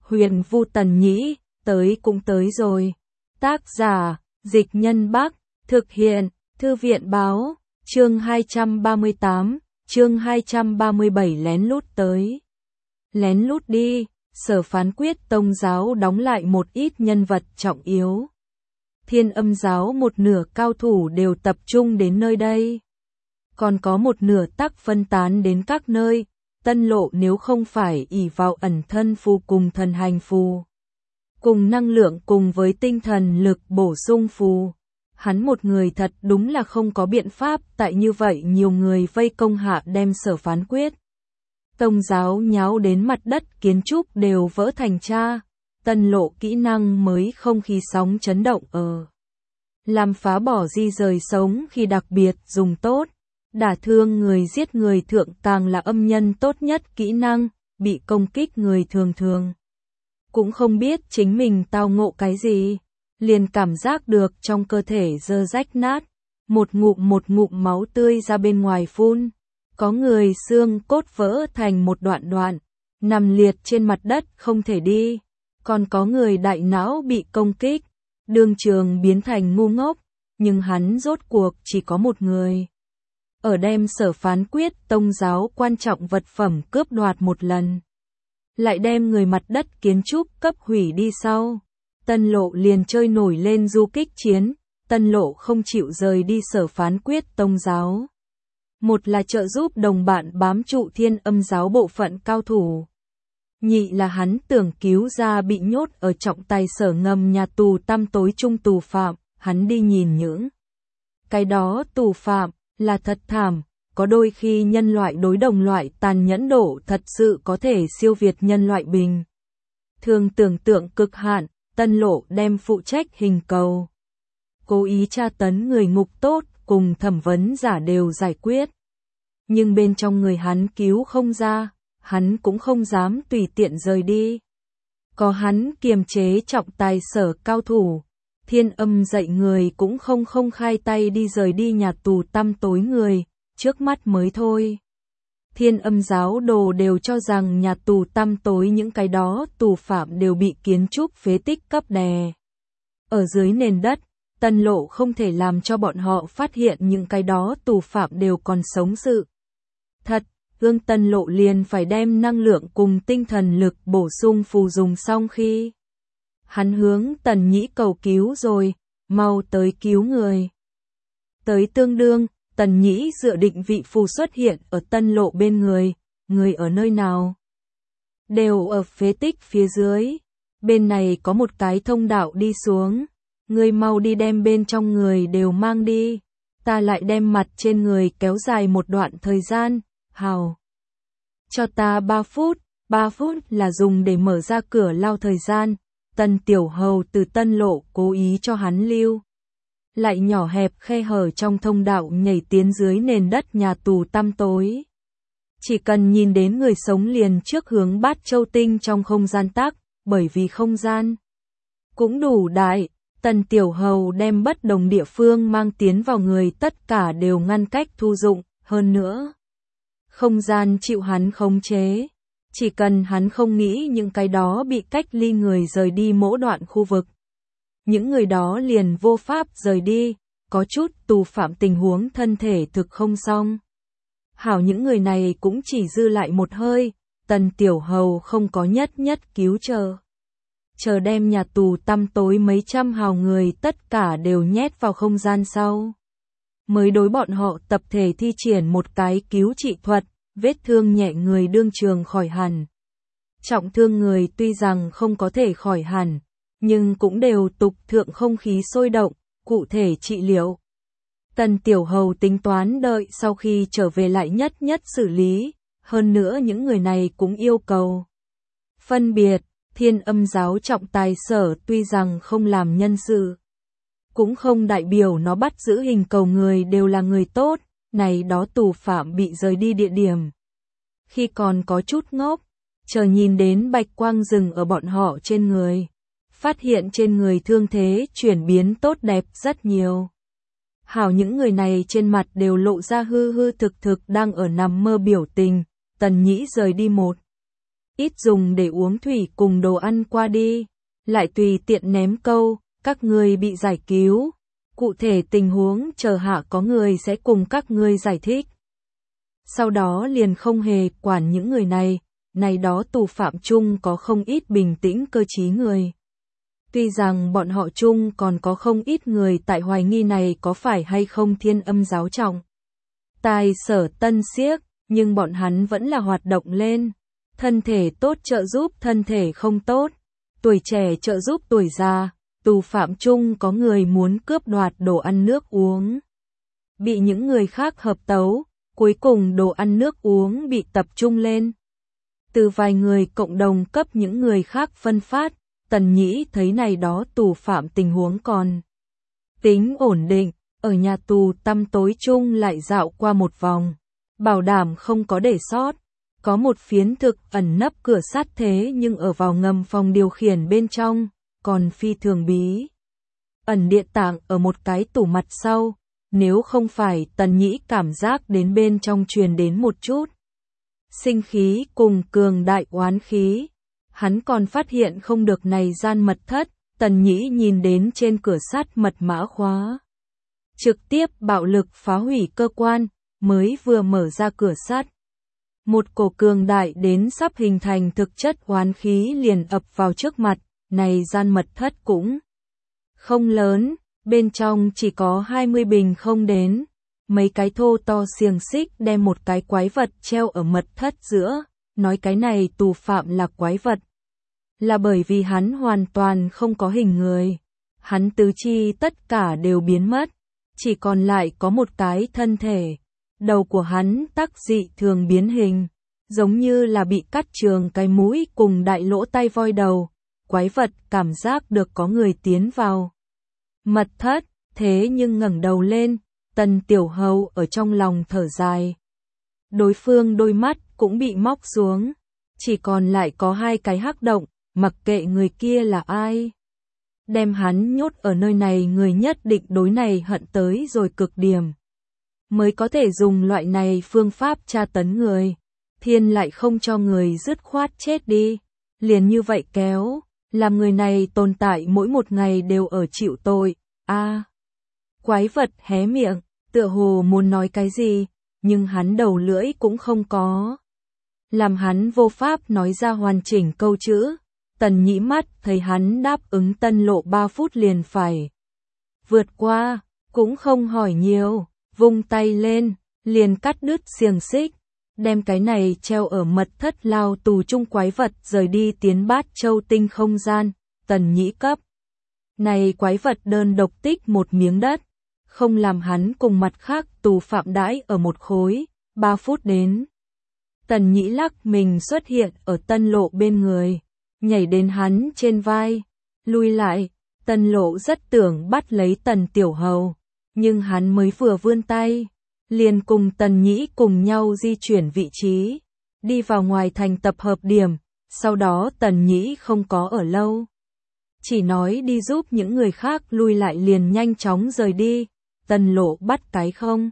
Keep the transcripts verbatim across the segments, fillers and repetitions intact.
Huyền Vu Tần Nhĩ, tới cũng tới rồi. Tác giả, Dịch Nhân Bắc, thực hiện, Thư viện Báo, chương hai trăm ba mươi tám, chương hai trăm ba mươi bảy lén lút tới. Lén lút đi, Sở Phán Quyết Tông giáo đóng lại một ít nhân vật trọng yếu. Thiên Âm giáo một nửa cao thủ đều tập trung đến nơi đây. Còn có một nửa tắc phân tán đến các nơi. Tân Lộ nếu không phải ỷ vào ẩn thân phù cùng thần hành phù, cùng năng lượng cùng với tinh thần lực bổ sung phù, hắn một người thật đúng là không có biện pháp, tại như vậy nhiều người vây công hạ đem Sở Phán Quyết Tông giáo nháo đến mặt đất kiến trúc đều vỡ thành tra. Tân Lộ kỹ năng mới không khí sóng chấn động ở. Làm phá bỏ di rời sống khi đặc biệt dùng tốt. Đả thương người giết người thượng càng là âm nhân tốt nhất kỹ năng, bị công kích người thường thường cũng không biết chính mình tao ngộ cái gì, liền cảm giác được trong cơ thể dơ rách nát, một ngụm một ngụm máu tươi ra bên ngoài phun, có người xương cốt vỡ thành một đoạn đoạn, nằm liệt trên mặt đất không thể đi, còn có người đại não bị công kích, đương trường biến thành ngu ngốc, nhưng hắn rốt cuộc chỉ có một người. Ở đem Sở Phán Quyết Tông giáo quan trọng vật phẩm cướp đoạt một lần, lại đem người mặt đất kiến trúc cấp hủy đi sau. Tân Lộ liền chơi nổi lên du kích chiến, Tân Lộ không chịu rời đi Sở Phán Quyết Tông giáo. Một là trợ giúp đồng bạn bám trụ Thiên Âm giáo bộ phận cao thủ. Nhị là hắn tưởng cứu ra bị nhốt ở trọng tài sở ngầm nhà tù tăm tối chung tù phạm, hắn đi nhìn những cái đó tù phạm. Là thật thảm, có đôi khi nhân loại đối đồng loại tàn nhẫn độ thật sự có thể siêu việt nhân loại bình thường tưởng tượng cực hạn. Tân Lộ đem phụ trách hình cầu, cố ý tra tấn người ngục tốt cùng thẩm vấn giả đều giải quyết. Nhưng bên trong người hắn cứu không ra, hắn cũng không dám tùy tiện rời đi. Có hắn kiềm chế trọng tài sở cao thủ. Thiên Âm dạy người cũng không không khai tay đi rời đi nhà tù tăm tối người, trước mắt mới thôi. Thiên Âm giáo đồ đều cho rằng nhà tù tăm tối những cái đó tù phạm đều bị kiến trúc phế tích cấp đè. Ở dưới nền đất, Tân Lộ không thể làm cho bọn họ phát hiện những cái đó tù phạm đều còn sống sự. Thật, gương Tân Lộ liền phải đem năng lượng cùng tinh thần lực bổ sung phù dùng xong khi hắn hướng Tần Nhĩ cầu cứu rồi, mau tới cứu người. Tới tương đương, Tần Nhĩ dựa định vị phù xuất hiện ở Tân Lộ bên người, người ở nơi nào? Đều ở phế tích phía dưới, bên này có một cái thông đạo đi xuống, người mau đi đem bên trong người đều mang đi, ta lại đem mặt trên người kéo dài một đoạn thời gian, hào. Cho ta ba phút, ba phút là dùng để mở ra cửa lao thời gian. Tần Tiểu Hầu từ Tân Lộ cố ý cho hắn lưu lại nhỏ hẹp khe hở trong thông đạo nhảy tiến dưới nền đất nhà tù tăm tối. Chỉ cần nhìn đến người sống liền trước hướng Bát Châu Tinh trong không gian tắc, bởi vì không gian cũng đủ đại, Tần Tiểu Hầu đem bất đồng địa phương mang tiến vào người tất cả đều ngăn cách thu dụng, hơn nữa không gian chịu hắn khống chế. Chỉ cần hắn không nghĩ những cái đó bị cách ly người rời đi mỗi đoạn khu vực, những người đó liền vô pháp rời đi, có chút tù phạm tình huống thân thể thực không xong. Hảo những người này cũng chỉ dư lại một hơi, Tần Tiểu Hầu không có nhất nhất cứu chờ. Chờ đem nhà tù tăm tối mấy trăm hào người tất cả đều nhét vào không gian sau. Mới đối bọn họ tập thể thi triển một cái cứu trị thuật. Vết thương nhẹ người đương trường khỏi hẳn. Trọng thương người tuy rằng không có thể khỏi hẳn, nhưng cũng đều tục thượng không khí sôi động, cụ thể trị liệu. Tần Tiểu Hầu tính toán đợi sau khi trở về lại nhất nhất xử lý, hơn nữa những người này cũng yêu cầu phân biệt. Thiên Âm giáo trọng tài sở tuy rằng không làm nhân sự, cũng không đại biểu nó bắt giữ hình cầu người đều là người tốt. Này đó tù phạm bị rời đi địa điểm. Khi còn có chút ngốc, chờ nhìn đến bạch quang rừng ở bọn họ trên người. Phát hiện trên người thương thế chuyển biến tốt đẹp rất nhiều. Hảo những người này trên mặt đều lộ ra hư hư thực thực đang ở nằm mơ biểu tình. Tần Nhĩ rời đi một ít dùng để uống thủy cùng đồ ăn qua đi, lại tùy tiện ném câu, các ngươi bị giải cứu. Cụ thể tình huống chờ hạ có người sẽ cùng các ngươi giải thích. Sau đó liền không hề quản những người này, này đó tù phạm chung có không ít bình tĩnh cơ trí người. Tuy rằng bọn họ chung còn có không ít người tại hoài nghi này có phải hay không Thiên Âm giáo trọng tài sở tân siếc, nhưng bọn hắn vẫn là hoạt động lên. Thân thể tốt trợ giúp thân thể không tốt, tuổi trẻ trợ giúp tuổi già, tù phạm chung có người muốn cướp đoạt đồ ăn nước uống. Bị những người khác hợp tấu, cuối cùng đồ ăn nước uống bị tập trung lên. Từ vài người cộng đồng cấp những người khác phân phát, Tần Nhĩ thấy này đó tù phạm tình huống còn tính ổn định, ở nhà tù tăm tối chung lại dạo qua một vòng, bảo đảm không có để sót. Có một phiến thực ẩn nấp cửa sắt thế nhưng ở vào ngầm phòng điều khiển bên trong, còn phi thường bí. Ẩn địa tạng ở một cái tủ mặt sau, nếu không phải Tần Nhĩ cảm giác đến bên trong truyền đến một chút sinh khí cùng cường đại oán khí. Hắn còn phát hiện không được này gian mật thất, Tần Nhĩ nhìn đến trên cửa sắt mật mã khóa. Trực tiếp bạo lực phá hủy cơ quan, mới vừa mở ra cửa sắt. Một cổ cường đại đến sắp hình thành thực chất oán khí liền ập vào trước mặt, này gian mật thất cũng không lớn, bên trong chỉ có hai mươi bình không đến. Mấy cái thô to xiềng xích đem một cái quái vật treo ở mật thất giữa, nói cái này tù phạm là quái vật. Là bởi vì hắn hoàn toàn không có hình người. Hắn tứ chi tất cả đều biến mất, chỉ còn lại có một cái thân thể. Đầu của hắn tắc dị thường biến hình, giống như là bị cắt trường cái mũi cùng đại lỗ tai voi đầu. Quái vật cảm giác được có người tiến vào mật thất, thế nhưng ngẩng đầu lên, Tần Tiểu Hầu ở trong lòng thở dài. Đối phương đôi mắt cũng bị móc xuống, chỉ còn lại có hai cái hắc động, mặc kệ người kia là ai. Đem hắn nhốt ở nơi này người nhất định đối này hận tới rồi cực điểm. Mới có thể dùng loại này phương pháp tra tấn người. Thiên lại không cho người dứt khoát chết đi. Liền như vậy kéo, làm người này tồn tại mỗi một ngày đều ở chịu tội. A, à, quái vật hé miệng, tựa hồ muốn nói cái gì, nhưng hắn đầu lưỡi cũng không có. Làm hắn vô pháp nói ra hoàn chỉnh câu chữ. Tần Nhĩ mắt thấy hắn đáp ứng tân lộ ba phút liền phải vượt qua, cũng không hỏi nhiều, vung tay lên, liền cắt đứt xiềng xích, đem cái này treo ở mật thất lao tù chung quái vật rời đi tiến Bát Châu tinh không gian. Tần Nhĩ cấp này quái vật đơn độc tích một miếng đất, không làm hắn cùng mặt khác tù phạm đãi ở một khối. Ba phút đến, Tần Nhĩ lắc mình xuất hiện ở tân lộ bên người, nhảy đến hắn trên vai, lui lại. Tân lộ rất tưởng bắt lấy Tần Tiểu Hầu, nhưng hắn mới vừa vươn tay, liền cùng Tần Nhĩ cùng nhau di chuyển vị trí, đi vào ngoài thành tập hợp điểm. Sau đó Tần Nhĩ không có ở lâu, chỉ nói đi giúp những người khác lui lại liền nhanh chóng rời đi. Tần lộ bắt cái không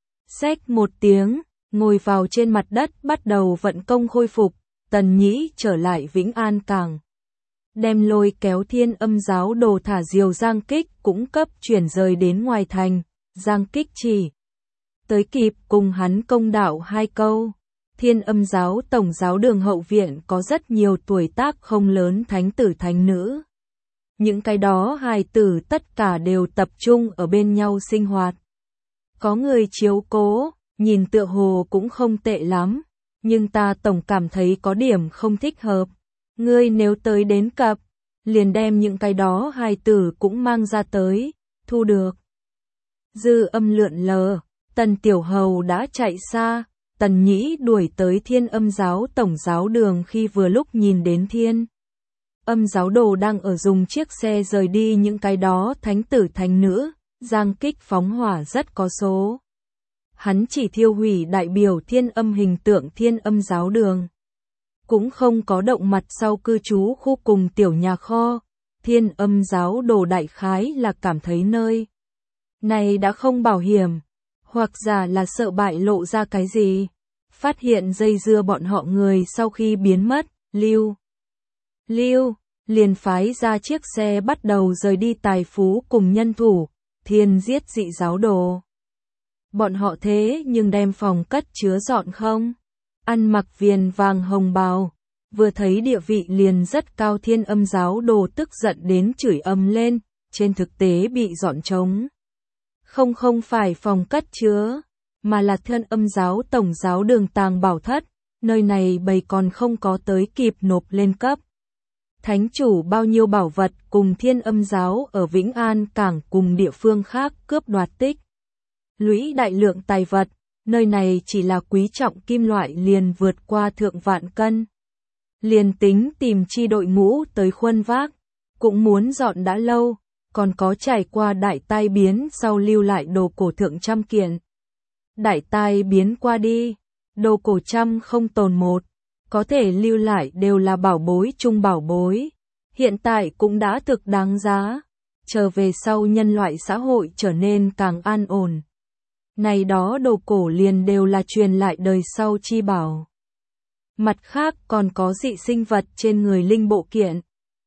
xách một tiếng, ngồi vào trên mặt đất bắt đầu vận công khôi phục. Tần Nhĩ trở lại Vĩnh An Cảng, đem lôi kéo Thiên Âm giáo đồ thả diều Giang Kích cũng cấp chuyển rời đến ngoài thành. Giang Kích chỉ tới kịp cùng hắn công đạo hai câu. Thiên Âm giáo tổng giáo đường hậu viện có rất nhiều tuổi tác không lớn thánh tử thánh nữ. Những cái đó hài tử tất cả đều tập trung ở bên nhau sinh hoạt. Có người chiếu cố, nhìn tựa hồ cũng không tệ lắm, nhưng ta tổng cảm thấy có điểm không thích hợp. Ngươi nếu tới đến cập, liền đem những cái đó hài tử cũng mang ra tới, thu được. Dư âm lượn lờ, Tần Tiểu Hầu đã chạy xa. Tần Nhĩ đuổi tới Thiên Âm giáo tổng giáo đường khi vừa lúc nhìn đến Thiên Âm giáo đồ đang ở dùng chiếc xe rời đi những cái đó thánh tử thánh nữ. Giang Kích phóng hỏa rất có số. Hắn chỉ thiêu hủy đại biểu Thiên Âm hình tượng Thiên Âm giáo đường, cũng không có động mặt sau cư trú khu cùng tiểu nhà kho. Thiên Âm giáo đồ đại khái là cảm thấy nơi này đã không bảo hiểm, hoặc giả là sợ bại lộ ra cái gì. Phát hiện dây dưa bọn họ người sau khi biến mất, Lưu. Lưu, liền phái ra chiếc xe bắt đầu rời đi Tài Phú cùng nhân thủ, thiên giết dị giáo đồ. Bọn họ thế nhưng đem phòng cất chứa dọn không? Ăn mặc viền vàng hồng bào, vừa thấy địa vị liền rất cao Thiên Âm giáo đồ tức giận đến chửi ầm lên, trên thực tế bị dọn trống. Không không phải phòng cất chứa, mà là Thiên Âm giáo tổng giáo đường tàng bảo thất, nơi này bầy còn không có tới kịp nộp lên cấp. Thánh chủ bao nhiêu bảo vật cùng Thiên Âm giáo ở Vĩnh An Cảng cùng địa phương khác cướp đoạt tích. Lũy đại lượng tài vật, nơi này chỉ là quý trọng kim loại liền vượt qua thượng vạn cân. Liền tính tìm chi đội ngũ tới khuân vác, cũng muốn dọn đã lâu, còn có trải qua đại tai biến sau lưu lại đồ cổ thượng trăm kiện. Đại tai biến qua đi, đồ cổ trăm không tồn một, có thể lưu lại đều là bảo bối chung bảo bối, hiện tại cũng đã thực đáng giá, trở về sau nhân loại xã hội trở nên càng an ổn. Này đó đồ cổ liền đều là truyền lại đời sau chi bảo. Mặt khác còn có dị sinh vật trên người linh bộ kiện.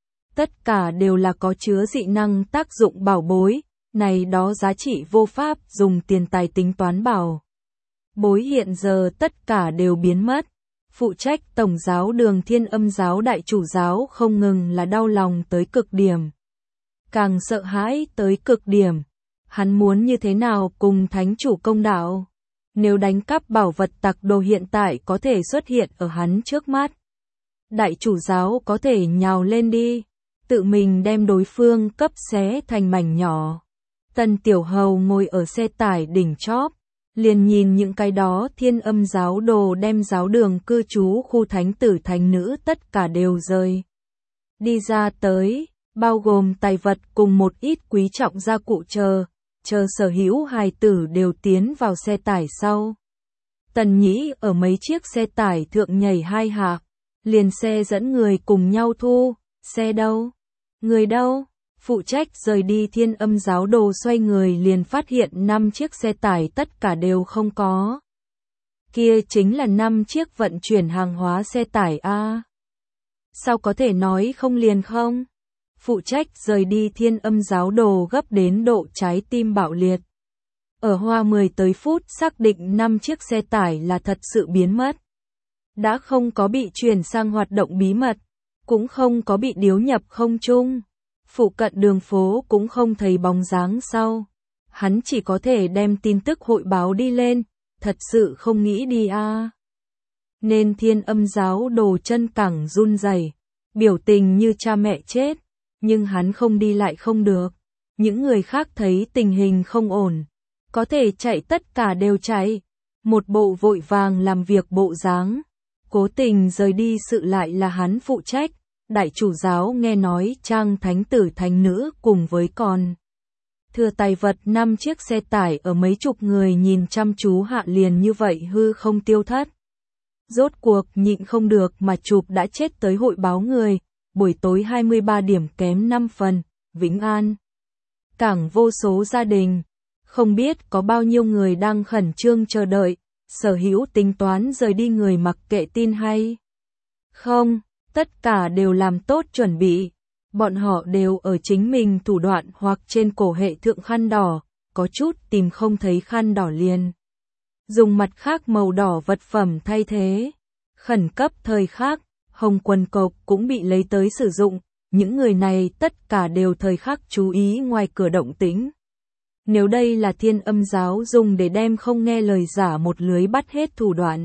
Tất cả đều là có chứa dị năng tác dụng bảo bối, này đó giá trị vô pháp dùng tiền tài tính toán bảo. Bối hiện giờ tất cả đều biến mất. Phụ trách tổng giáo đường Thiên Âm giáo đại chủ giáo không ngừng là đau lòng tới cực điểm. Càng sợ hãi tới cực điểm. Hắn muốn như thế nào cùng thánh chủ công đạo? Nếu đánh cắp bảo vật tặc đồ hiện tại có thể xuất hiện ở hắn trước mắt. Đại chủ giáo có thể nhào lên đi, tự mình đem đối phương cấp xé thành mảnh nhỏ. Tần Tiểu Hầu ngồi ở xe tải đỉnh chóp, liền nhìn những cái đó Thiên Âm giáo đồ đem giáo đường cư trú khu thánh tử thánh nữ tất cả đều rơi. Đi ra tới, bao gồm tài vật cùng một ít quý trọng gia cụ chờ. Chờ sở hữu hài tử đều tiến vào xe tải sau. Tần Nhĩ ở mấy chiếc xe tải thượng nhảy hai hạ, liền xe dẫn người cùng nhau thu, xe đâu? Người đâu? Phụ trách rời đi Thiên Âm giáo đồ xoay người liền phát hiện năm chiếc xe tải tất cả đều không có. Kia chính là năm chiếc vận chuyển hàng hóa xe tải a. Sao có thể nói không liền không? Phụ trách rời đi Thiên Âm giáo đồ gấp đến độ trái tim bạo liệt. Ở hoa mười tới phút xác định năm chiếc xe tải là thật sự biến mất. Đã không có bị chuyển sang hoạt động bí mật, cũng không có bị điếu nhập không trung. Phụ cận đường phố cũng không thấy bóng dáng sau. Hắn chỉ có thể đem tin tức hội báo đi lên, thật sự không nghĩ đi a. À. Nên Thiên Âm giáo đồ chân cẳng run rẩy, biểu tình như cha mẹ chết. Nhưng hắn không đi lại không được. Những người khác thấy tình hình không ổn. Có thể chạy tất cả đều chạy. Một bộ vội vàng làm việc bộ dáng. Cố tình rời đi sự lại là hắn phụ trách. Đại chủ giáo nghe nói trang thánh tử thánh nữ cùng với con. Thừa tài vật năm chiếc xe tải ở mấy chục người nhìn chăm chú hạ liền như vậy hư không tiêu thất. Rốt cuộc nhịn không được mà chụp đã chết tới hội báo người. Buổi tối hai mươi ba điểm kém năm phần, Vĩnh An. Cảng vô số gia đình, không biết có bao nhiêu người đang khẩn trương chờ đợi, sở hữu tính toán rời đi người mặc kệ tin hay. Không, tất cả đều làm tốt chuẩn bị, bọn họ đều ở chính mình thủ đoạn hoặc trên cổ hệ thượng khăn đỏ, có chút tìm không thấy khăn đỏ liền. Dùng mặt khác màu đỏ vật phẩm thay thế, khẩn cấp thời khắc. Hồng quần cộc cũng bị lấy tới sử dụng, những người này tất cả đều thời khắc chú ý ngoài cửa động tĩnh. Nếu đây là Thiên Âm giáo dùng để đem không nghe lời giả một lưới bắt hết thủ đoạn.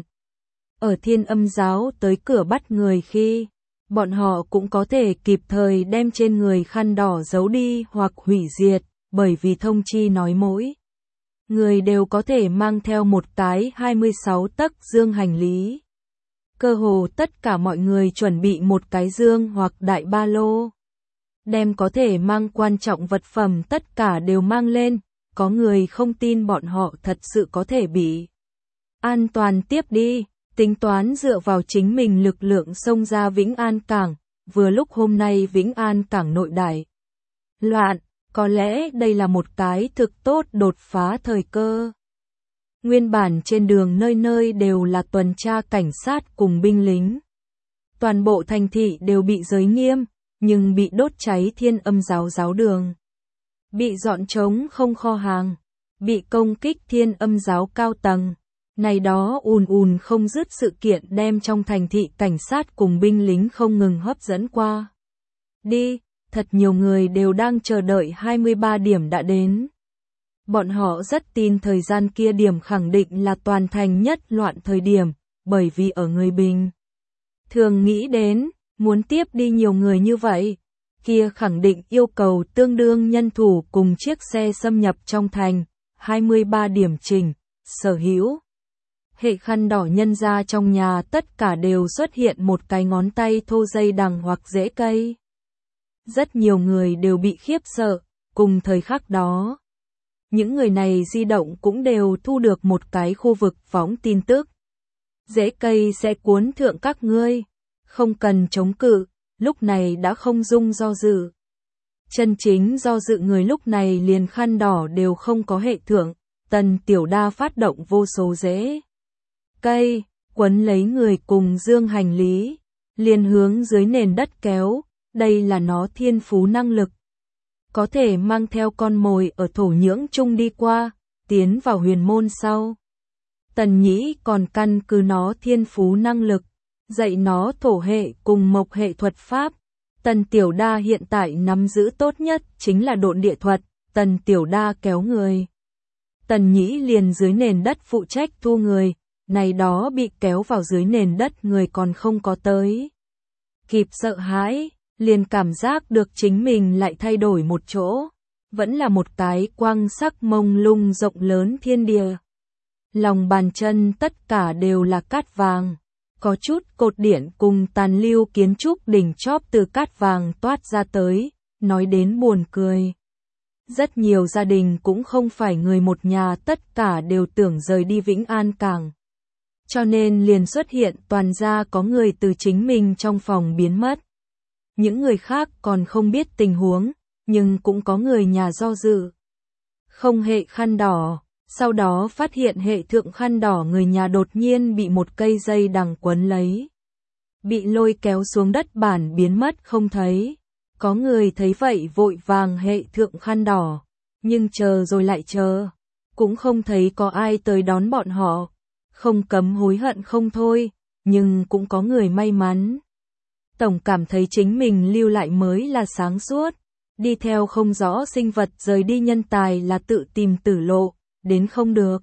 Ở Thiên Âm giáo tới cửa bắt người khi, bọn họ cũng có thể kịp thời đem trên người khăn đỏ giấu đi hoặc hủy diệt, bởi vì thông chi nói mỗi người đều có thể mang theo một cái hai mươi sáu tấc dương hành lý. Cơ hồ tất cả mọi người chuẩn bị một cái dương hoặc đại ba lô. Đem có thể mang quan trọng vật phẩm tất cả đều mang lên, có người không tin bọn họ thật sự có thể bị an toàn tiếp đi, tính toán dựa vào chính mình lực lượng xông ra Vĩnh An Cảng, vừa lúc hôm nay Vĩnh An Cảng nội đại loạn, có lẽ đây là một cái thực tốt đột phá thời cơ. Nguyên bản trên đường nơi nơi đều là tuần tra cảnh sát cùng binh lính. Toàn bộ thành thị đều bị giới nghiêm, nhưng bị đốt cháy Thiên Âm giáo giáo đường. Bị dọn trống không kho hàng, bị công kích Thiên Âm giáo cao tầng. Này đó ùn ùn không dứt sự kiện đem trong thành thị cảnh sát cùng binh lính không ngừng hấp dẫn qua. Đi, thật nhiều người đều đang chờ đợi hai mươi ba điểm đã đến. Bọn họ rất tin thời gian kia điểm khẳng định là toàn thành nhất loạn thời điểm, bởi vì ở người bình thường nghĩ đến, muốn tiếp đi nhiều người như vậy, kia khẳng định yêu cầu tương đương nhân thủ cùng chiếc xe xâm nhập trong thành, hai mươi ba điểm chỉnh, sở hữu. Hệ khăn đỏ nhân ra trong nhà tất cả đều xuất hiện một cái ngón tay thô dây đằng hoặc rễ cây. Rất nhiều người đều bị khiếp sợ, cùng thời khắc đó. Những người này di động cũng đều thu được một cái khu vực phóng tin tức. Rễ cây sẽ cuốn thượng các ngươi, không cần chống cự, lúc này đã không dung do dự. Chân chính do dự người lúc này liền khăn đỏ đều không có hệ thượng, Tần Tiểu Đa phát động vô số rễ cây, quấn lấy người cùng dương hành lý, liền hướng dưới nền đất kéo, đây là nó thiên phú năng lực. Có thể mang theo con mồi ở thổ nhưỡng chung đi qua, tiến vào huyền môn sau. Tần Nhĩ còn căn cứ nó thiên phú năng lực, dạy nó thổ hệ cùng mộc hệ thuật pháp. Tần Tiểu Đa hiện tại nắm giữ tốt nhất chính là độn địa thuật, Tần Tiểu Đa kéo người. Tần Nhĩ liền dưới nền đất phụ trách thu người, này đó bị kéo vào dưới nền đất người còn không có tới. Kịp sợ hãi, liền cảm giác được chính mình lại thay đổi một chỗ, vẫn là một cái quang sắc mông lung rộng lớn thiên địa. Lòng bàn chân tất cả đều là cát vàng, có chút cột điện cùng tàn lưu kiến trúc đỉnh chóp từ cát vàng toát ra tới, nói đến buồn cười. Rất nhiều gia đình cũng không phải người một nhà tất cả đều tưởng rời đi Vĩnh An Cảng. Cho nên liền xuất hiện toàn gia có người từ chính mình trong phòng biến mất. Những người khác còn không biết tình huống, nhưng cũng có người nhà do dự. Không hệ khăn đỏ, sau đó phát hiện hệ thượng khăn đỏ người nhà đột nhiên bị một cây dây đằng quấn lấy. Bị lôi kéo xuống đất bản biến mất không thấy. Có người thấy vậy vội vàng hệ thượng khăn đỏ, nhưng chờ rồi lại chờ, cũng không thấy có ai tới đón bọn họ. Không cấm hối hận không thôi, nhưng cũng có người may mắn. Tổng cảm thấy chính mình lưu lại mới là sáng suốt, đi theo không rõ sinh vật rời đi nhân tài là tự tìm tử lộ, đến không được.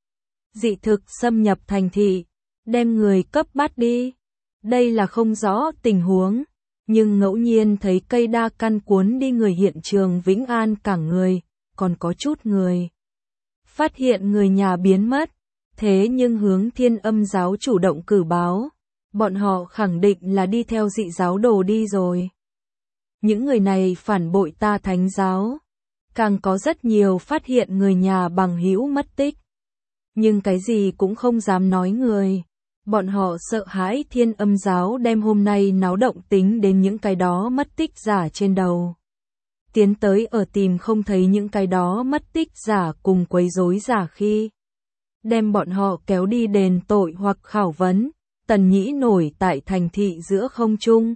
Dị thực xâm nhập thành thị, đem người cấp bắt đi. Đây là không rõ tình huống, nhưng ngẫu nhiên thấy cây đa căn cuốn đi người hiện trường Vĩnh An Cảng người, còn có chút người. Phát hiện người nhà biến mất, thế nhưng hướng Thiên Âm giáo chủ động cử báo. Bọn họ khẳng định là đi theo dị giáo đồ đi rồi. Những người này phản bội ta thánh giáo. Càng có rất nhiều phát hiện người nhà bằng hữu mất tích. Nhưng cái gì cũng không dám nói người. Bọn họ sợ hãi Thiên Âm giáo đem hôm nay náo động tính đến những cái đó mất tích giả trên đầu. Tiến tới ở tìm không thấy những cái đó mất tích giả cùng quấy rối giả khi. Đem bọn họ kéo đi đền tội hoặc khảo vấn. Tần Nhĩ nổi tại thành thị giữa không trung.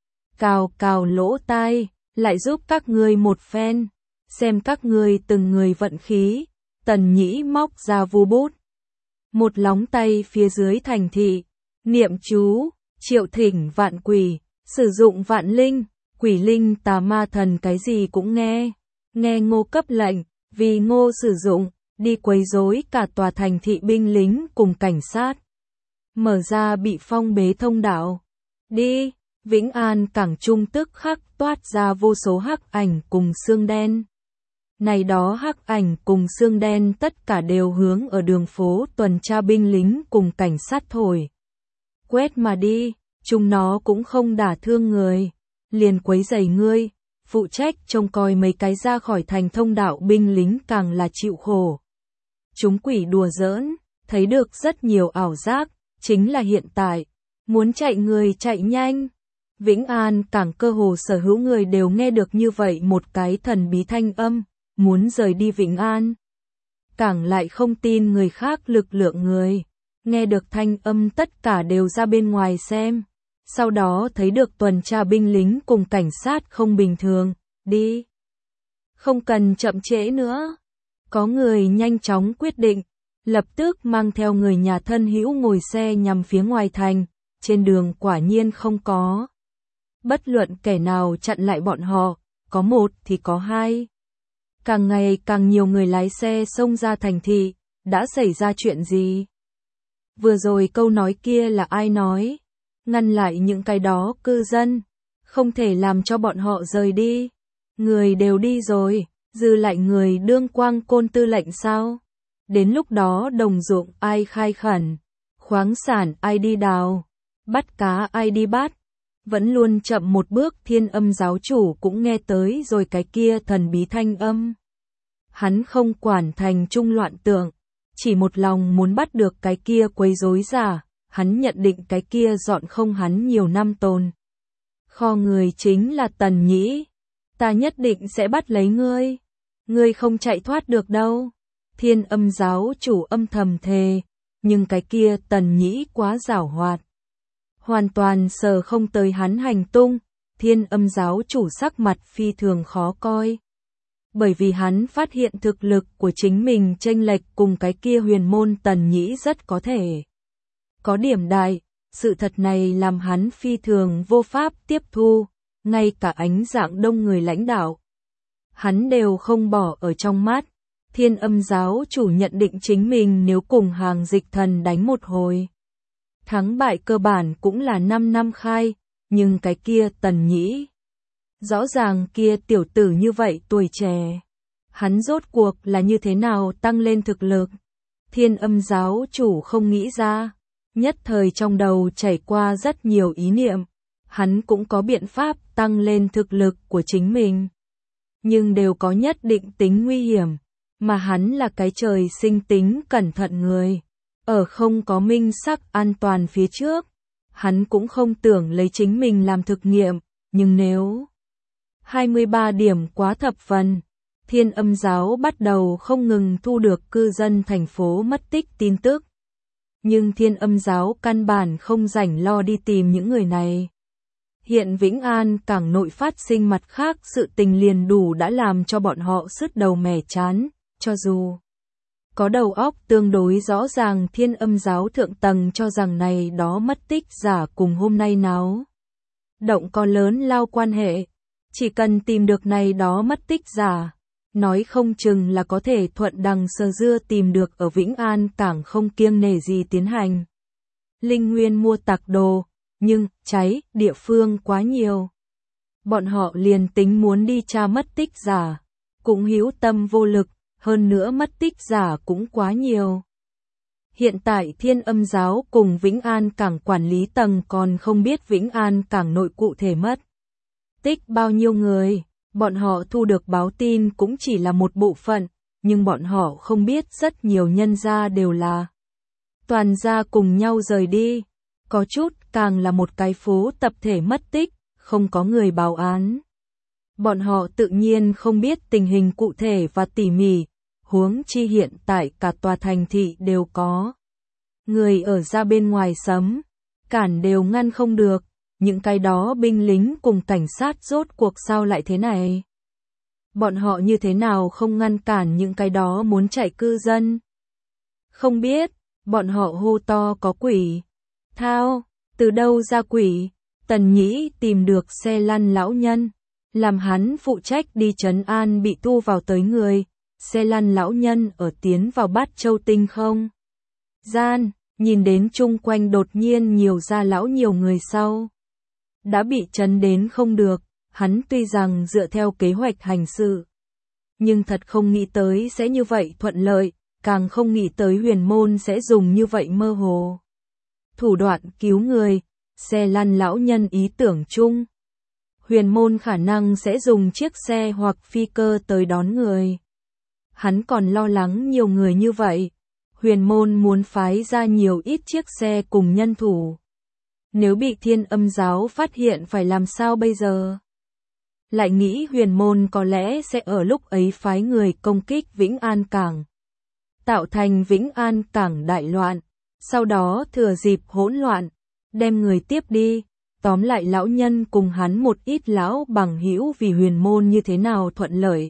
Cào cào lỗ tai, lại giúp các ngươi một phen, xem các ngươi từng người vận khí. Tần Nhĩ móc ra vu bút. Một lóng tay phía dưới thành thị, niệm chú, triệu thỉnh vạn quỷ, sử dụng vạn linh, quỷ linh tà ma thần cái gì cũng nghe. Nghe Ngô cấp lệnh, vì Ngô sử dụng, đi quấy rối cả tòa thành thị binh lính cùng cảnh sát. Mở ra bị phong bế thông đạo. Đi, Vĩnh An Cảng trung tức khắc toát ra vô số hắc ảnh cùng xương đen. Này đó hắc ảnh cùng xương đen tất cả đều hướng ở đường phố tuần tra binh lính cùng cảnh sát thổi. Quét mà đi, chúng nó cũng không đả thương người, liền quấy rầy ngươi, phụ trách trông coi mấy cái ra khỏi thành thông đạo binh lính càng là chịu khổ. Chúng quỷ đùa giỡn, thấy được rất nhiều ảo giác. Chính là hiện tại, muốn chạy người chạy nhanh. Vĩnh An Cảng cơ hồ sở hữu người đều nghe được như vậy một cái thần bí thanh âm, muốn rời đi Vĩnh An. Cảng lại không tin người khác lực lượng người, nghe được thanh âm tất cả đều ra bên ngoài xem. sau đó thấy được tuần tra binh lính cùng cảnh sát không bình thường, đi. Không cần chậm trễ nữa. Có người nhanh chóng quyết định, lập tức mang theo người nhà thân hữu ngồi xe nhằm phía ngoài thành, trên đường quả nhiên không có. Bất luận kẻ nào chặn lại bọn họ, có một thì có hai. Càng ngày càng nhiều người lái xe xông ra thành thị, đã xảy ra chuyện gì? Vừa rồi câu nói kia là ai nói? Ngăn lại những cái đó cư dân, không thể làm cho bọn họ rời đi. Người đều đi rồi, dư lại người đương Quang Côn tư lệnh sao? Đến lúc đó đồng ruộng ai khai khẩn, khoáng sản ai đi đào, bắt cá ai đi bắt. Vẫn luôn chậm một bước Thiên Âm giáo chủ cũng nghe tới rồi cái kia thần bí thanh âm. Hắn không quản thành trung loạn tượng, chỉ một lòng muốn bắt được cái kia quấy rối giả, hắn nhận định cái kia dọn không hắn nhiều năm tồn. Kho người chính là Tần Nhĩ, ta nhất định sẽ bắt lấy ngươi, ngươi không chạy thoát được đâu. Thiên Âm giáo chủ âm thầm thề, nhưng cái kia Tần Nhĩ quá giảo hoạt. Hoàn toàn sờ không tới hắn hành tung, Thiên Âm giáo chủ sắc mặt phi thường khó coi. Bởi vì hắn phát hiện thực lực của chính mình chênh lệch cùng cái kia huyền môn Tần Nhĩ rất có thể có điểm đại, sự thật này làm hắn phi thường vô pháp tiếp thu, ngay cả ánh dạng đông người lãnh đạo. Hắn đều không bỏ ở trong mắt, Thiên Âm giáo chủ nhận định chính mình nếu cùng hàng dịch thần đánh một hồi. Thắng bại cơ bản cũng là năm năm khai, nhưng cái kia Tần Nhĩ. Rõ ràng kia tiểu tử như vậy tuổi trẻ. Hắn rốt cuộc là như thế nào tăng lên thực lực? Thiên Âm giáo chủ không nghĩ ra. Nhất thời trong đầu chảy qua rất nhiều ý niệm. Hắn cũng có biện pháp tăng lên thực lực của chính mình. Nhưng đều có nhất định tính nguy hiểm. Mà hắn là cái trời sinh tính cẩn thận người. Ở không có minh sắc an toàn phía trước. Hắn cũng không tưởng lấy chính mình làm thực nghiệm. Nhưng nếu hai mươi ba điểm quá thập phần, Thiên Âm giáo bắt đầu không ngừng thu được cư dân thành phố mất tích tin tức. Nhưng Thiên Âm giáo căn bản không rảnh lo đi tìm những người này. Hiện Vĩnh An cảng nội phát sinh mặt khác sự tình liền đủ đã làm cho bọn họ sứt đầu mẻ chán, cho dù có đầu óc tương đối rõ ràng Thiên Âm giáo thượng tầng cho rằng này đó mất tích giả cùng hôm nay náo động có lớn lao quan hệ. Chỉ cần tìm được này đó mất tích giả, nói không chừng là có thể thuận đằng sờ dưa tìm được ở Vĩnh An cảng không kiêng nể gì tiến hành linh nguyên mua tặc đồ, nhưng cháy địa phương quá nhiều. Bọn họ liền tính muốn đi tra mất tích giả, cũng hữu tâm vô lực, hơn nữa mất tích giả cũng quá nhiều. Hiện tại Thiên Âm giáo cùng Vĩnh An cảng quản lý tầng còn không biết Vĩnh An cảng nội cụ thể mất tích bao nhiêu người, bọn họ thu được báo tin cũng chỉ là một bộ phận, nhưng bọn họ không biết rất nhiều nhân gia đều là toàn gia cùng nhau rời đi, có chút càng là một cái phố tập thể mất tích, không có người báo án. Bọn họ tự nhiên không biết tình hình cụ thể và tỉ mỉ, huống chi hiện tại cả tòa thành thị đều có người ở ra bên ngoài sấm, cản đều ngăn không được. Những cái đó binh lính cùng cảnh sát rốt cuộc sao lại thế này? Bọn họ như thế nào không ngăn cản những cái đó muốn chạy cư dân? Không biết, bọn họ hô to có quỷ. Thao, từ đâu ra quỷ? Tần Nhĩ tìm được xe lăn lão nhân, làm hắn phụ trách đi trấn an bị thu vào tới người. Xe lăn lão nhân ở tiến vào Bát Châu Tinh không gian, nhìn đến chung quanh đột nhiên nhiều ra lão nhiều người sau. Đã bị chấn đến không được, hắn tuy rằng dựa theo kế hoạch hành sự, nhưng thật không nghĩ tới sẽ như vậy thuận lợi, càng không nghĩ tới huyền môn sẽ dùng như vậy mơ hồ thủ đoạn cứu người. Xe lăn lão nhân ý tưởng chung, huyền môn khả năng sẽ dùng chiếc xe hoặc phi cơ tới đón người. Hắn còn lo lắng nhiều người như vậy, huyền môn muốn phái ra nhiều ít chiếc xe cùng nhân thủ. Nếu bị Thiên Âm giáo phát hiện phải làm sao bây giờ? Lại nghĩ huyền môn có lẽ sẽ ở lúc ấy phái người công kích Vĩnh An cảng, tạo thành Vĩnh An cảng đại loạn, sau đó thừa dịp hỗn loạn, đem người tiếp đi. Tóm lại lão nhân cùng hắn một ít lão bằng hữu vì huyền môn như thế nào thuận lợi.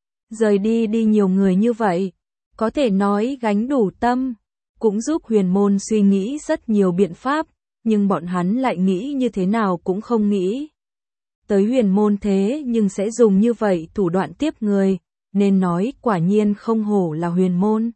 Rời đi đi nhiều người như vậy, có thể nói gánh đủ tâm, cũng giúp huyền môn suy nghĩ rất nhiều biện pháp, nhưng bọn hắn lại nghĩ như thế nào cũng không nghĩ. Tới huyền môn thế nhưng sẽ dùng như vậy thủ đoạn tiếp người, nên nói quả nhiên không hổ là huyền môn.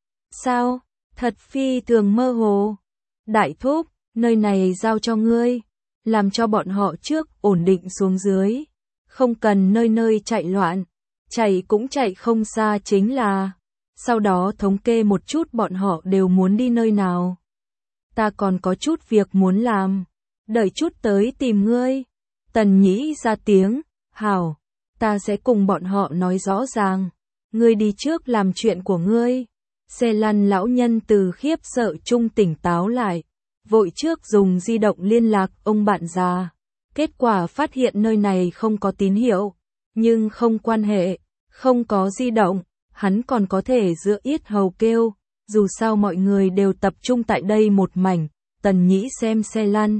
Sao? Thật phi thường mơ hồ. Đại thúc, nơi này giao cho ngươi, làm cho bọn họ trước ổn định xuống dưới, không cần nơi nơi chạy loạn, chạy cũng chạy không xa chính là, sau đó thống kê một chút bọn họ đều muốn đi nơi nào. Ta còn có chút việc muốn làm, đợi chút tới tìm ngươi. Tần Nhĩ ra tiếng, hảo, ta sẽ cùng bọn họ nói rõ ràng, ngươi đi trước làm chuyện của ngươi. Xe lăn lão nhân từ khiếp sợ trung tỉnh táo lại, vội trước dùng di động liên lạc ông bạn già. Kết quả phát hiện nơi này không có tín hiệu, nhưng không quan hệ, không có di động, hắn còn có thể giữa yết hầu kêu, dù sao mọi người đều tập trung tại đây một mảnh. Tần Nhĩ xem xe lăn.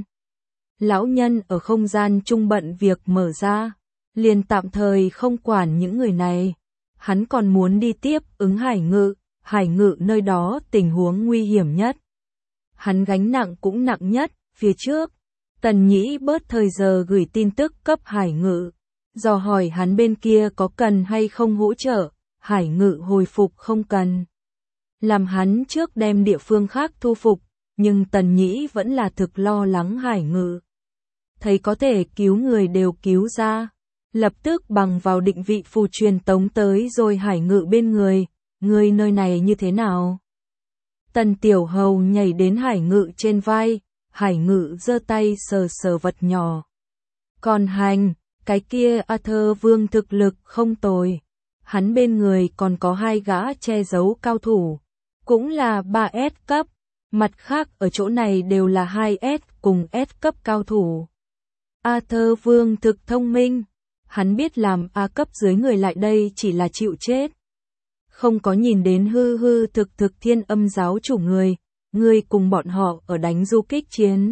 Lão nhân ở không gian trung bận việc mở ra, liền tạm thời không quản những người này. Hắn còn muốn đi tiếp ứng Hải Ngự, Hải Ngự nơi đó tình huống nguy hiểm nhất. Hắn gánh nặng cũng nặng nhất, phía trước. Tần Nhĩ bớt thời giờ gửi tin tức cấp Hải Ngự, dò hỏi hắn bên kia có cần hay không hỗ trợ. Hải Ngự hồi phục không cần. Làm hắn trước đem địa phương khác thu phục, nhưng Tần Nhĩ vẫn là thực lo lắng Hải Ngự. Thấy có thể cứu người đều cứu ra, lập tức bằng vào định vị phù truyền tống tới rồi Hải Ngự bên người. Người nơi này như thế nào? Tần Tiểu Hầu nhảy đến Hải Ngự trên vai, Hải Ngự giơ tay sờ sờ vật nhỏ. Còn hành, cái kia Arthur Vương thực lực không tồi. Hắn bên người còn có hai gã che giấu cao thủ, cũng là ba S cấp, mặt khác ở chỗ này đều là hai S cùng S cấp cao thủ. Arthur Vương thực thông minh, hắn biết làm A cấp dưới người lại đây chỉ là chịu chết. Không có nhìn đến hư hư thực thực Thiên Âm giáo chủ người, người cùng bọn họ ở đánh du kích chiến.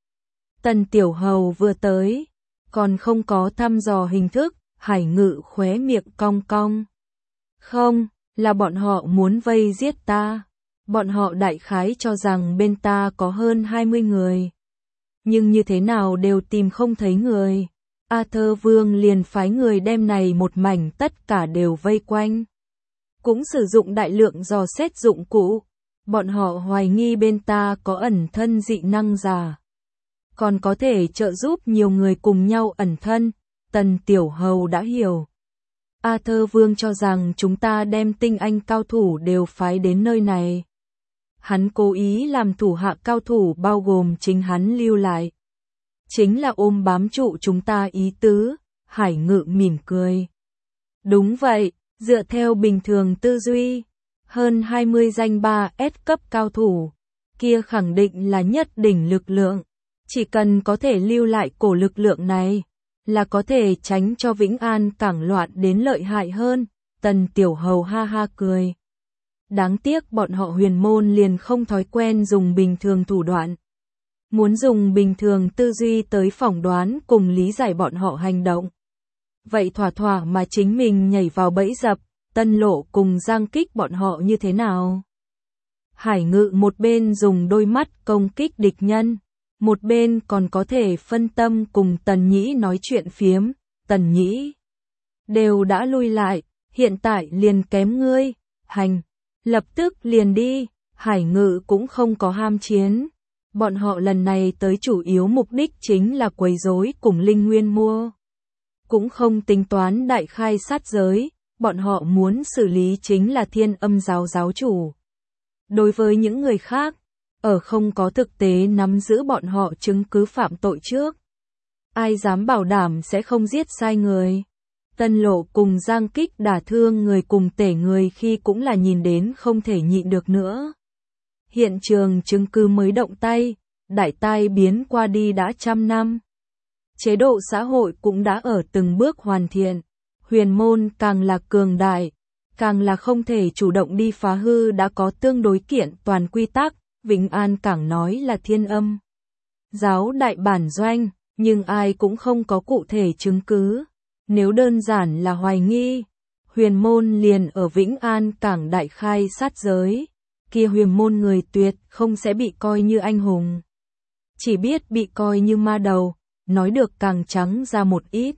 Tần Tiểu Hầu vừa tới, còn không có thăm dò hình thức, Hải Ngự khóe miệng cong cong. Không, là bọn họ muốn vây giết ta. Bọn họ đại khái cho rằng bên ta có hơn hai mươi người. Nhưng như thế nào đều tìm không thấy người. Arthur Vương liền phái người đem này một mảnh tất cả đều vây quanh. Cũng sử dụng đại lượng dò xét dụng cụ. Bọn họ hoài nghi bên ta có ẩn thân dị năng giả. Còn có thể trợ giúp nhiều người cùng nhau ẩn thân. Tần Tiểu Hầu đã hiểu. Arthur Vương cho rằng chúng ta đem tinh anh cao thủ đều phái đến nơi này. Hắn cố ý làm thủ hạ cao thủ bao gồm chính hắn lưu lại. Chính là ôm bám trụ chúng ta ý tứ. Hải Ngự mỉm cười. Đúng vậy, dựa theo bình thường tư duy, hơn hai mươi danh ba S cấp cao thủ, kia khẳng định là nhất đỉnh lực lượng. Chỉ cần có thể lưu lại cổ lực lượng này, là có thể tránh cho Vĩnh An cảng loạn đến lợi hại hơn. Tần Tiểu Hầu ha ha cười. Đáng tiếc bọn họ huyền môn liền không thói quen dùng bình thường thủ đoạn. Muốn dùng bình thường tư duy tới phỏng đoán cùng lý giải bọn họ hành động. Vậy thỏa thỏa mà chính mình nhảy vào bẫy dập, Tân Lộ cùng giang kích bọn họ như thế nào? Hải Ngự một bên dùng đôi mắt công kích địch nhân, một bên còn có thể phân tâm cùng Tần Nhĩ nói chuyện phiếm. Tần Nhĩ đều đã lui lại, hiện tại liền kém ngươi. Hành, lập tức liền đi. Hải Ngự cũng không có ham chiến. Bọn họ lần này tới chủ yếu mục đích chính là quấy rối cùng Linh Nguyên mua. Cũng không tính toán đại khai sát giới, bọn họ muốn xử lý chính là Thiên Âm giáo giáo chủ. Đối với những người khác, ở không có thực tế nắm giữ bọn họ chứng cứ phạm tội trước, ai dám bảo đảm sẽ không giết sai người. Tân Lộ cùng giang kích đả thương người cùng tể người khi cũng là nhìn đến không thể nhịn được nữa. Hiện trường chứng cứ mới động tay, đại tai biến qua đi đã trăm năm. Chế độ xã hội cũng đã ở từng bước hoàn thiện, huyền môn càng là cường đại, càng là không thể chủ động đi phá hư đã có tương đối kiện toàn quy tắc. Vĩnh An cảng nói là Thiên Âm giáo đại bản doanh, nhưng ai cũng không có cụ thể chứng cứ. Nếu đơn giản là hoài nghi, huyền môn liền ở Vĩnh An cảng đại khai sát giới, kia huyền môn người tuyệt không sẽ bị coi như anh hùng. Chỉ biết bị coi như ma đầu, nói được càng trắng ra một ít.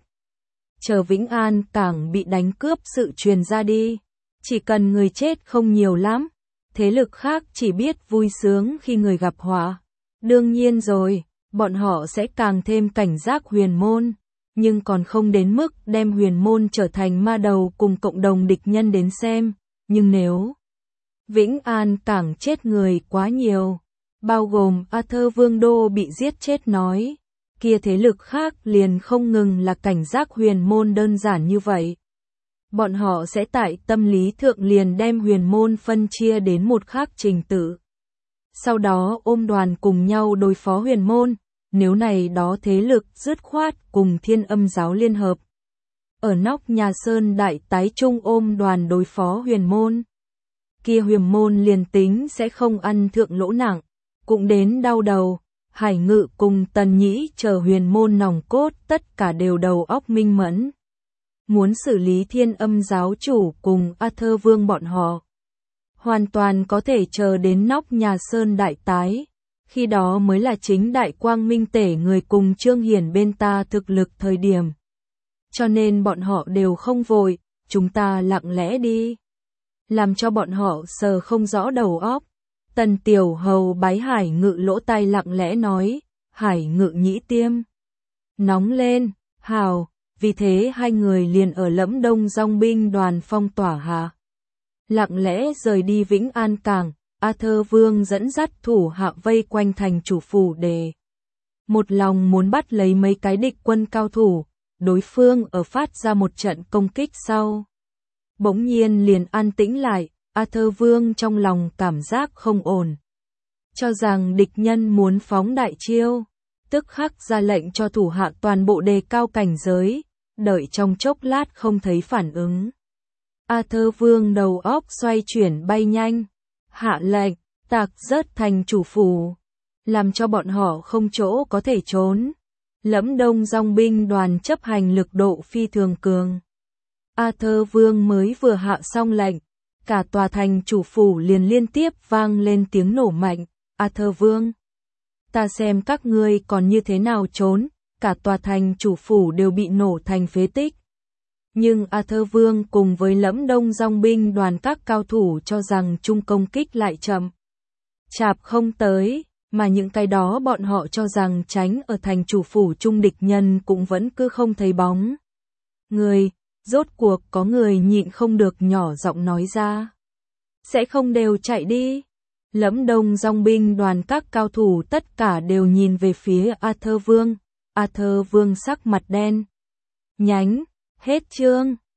Chờ Vĩnh An cảng bị đánh cướp sự truyền ra đi, chỉ cần người chết không nhiều lắm, thế lực khác chỉ biết vui sướng khi người gặp họa. Đương nhiên rồi, bọn họ sẽ càng thêm cảnh giác huyền môn, nhưng còn không đến mức đem huyền môn trở thành ma đầu cùng cộng đồng địch nhân đến xem. Nhưng nếu Vĩnh An cảng chết người quá nhiều, bao gồm Arthur Vương Đô bị giết chết nói, kia thế lực khác liền không ngừng là cảnh giác huyền môn đơn giản như vậy. Bọn họ sẽ tại tâm lý thượng liền đem huyền môn phân chia đến một khác trình tự. Sau đó ôm đoàn cùng nhau đối phó huyền môn, nếu này đó thế lực dứt khoát cùng Thiên Âm giáo liên hợp. Ở nóc nhà Sơn Đại tái trung ôm đoàn đối phó huyền môn. Kia huyền môn liền tính sẽ không ăn thượng lỗ nặng, cũng đến đau đầu. Hải Ngự cùng Tần Nhĩ chờ huyền môn nòng cốt tất cả đều đầu óc minh mẫn. Muốn xử lý Thiên Âm giáo chủ cùng Arthur Vương bọn họ. Hoàn toàn có thể chờ đến nóc nhà Sơn Đại tái. Khi đó mới là chính đại quang minh tể người cùng Trương Hiển bên ta thực lực thời điểm. Cho nên bọn họ đều không vội, chúng ta lặng lẽ đi. Làm cho bọn họ sờ không rõ đầu óc. Tần Tiểu Hầu bái Hải Ngự lỗ tai lặng lẽ nói, Hải Ngự nhĩ tiêm. Nóng lên, hào, vì thế hai người liền ở Lẫm Đông dòng binh đoàn phong tỏa hạ. Lặng lẽ rời đi Vĩnh An cảng, Arthur Vương dẫn dắt thủ hạ vây quanh thành chủ phủ để. Một lòng muốn bắt lấy mấy cái địch quân cao thủ, đối phương ở phát ra một trận công kích sau. Bỗng nhiên liền an tĩnh lại. Arthur Vương trong lòng cảm giác không ổn. Cho rằng địch nhân muốn phóng đại chiêu, tức khắc ra lệnh cho thủ hạ toàn bộ đề cao cảnh giới, đợi trong chốc lát không thấy phản ứng. Arthur Vương đầu óc xoay chuyển bay nhanh, hạ lệnh, tạc rớt thành chủ phủ, làm cho bọn họ không chỗ có thể trốn. Lẫm Đông dòng binh đoàn chấp hành lực độ phi thường cường. Arthur Vương mới vừa hạ xong lệnh, cả tòa thành chủ phủ liền liên tiếp vang lên tiếng nổ mạnh. Arthur Vương, ta xem các ngươi còn như thế nào trốn, cả tòa thành chủ phủ đều bị nổ thành phế tích. Nhưng Arthur Vương cùng với Lẫm Đông dòng binh đoàn các cao thủ cho rằng chung công kích lại chậm chạp không tới, mà những cái đó bọn họ cho rằng tránh ở thành chủ phủ trung địch nhân cũng vẫn cứ không thấy bóng. Người, rốt cuộc có người nhịn không được nhỏ giọng nói ra. Sẽ không đều chạy đi. Lẫm Đông dòng binh đoàn các cao thủ tất cả đều nhìn về phía Arthur Vương. Arthur Vương sắc mặt đen. Nhánh, hết chương.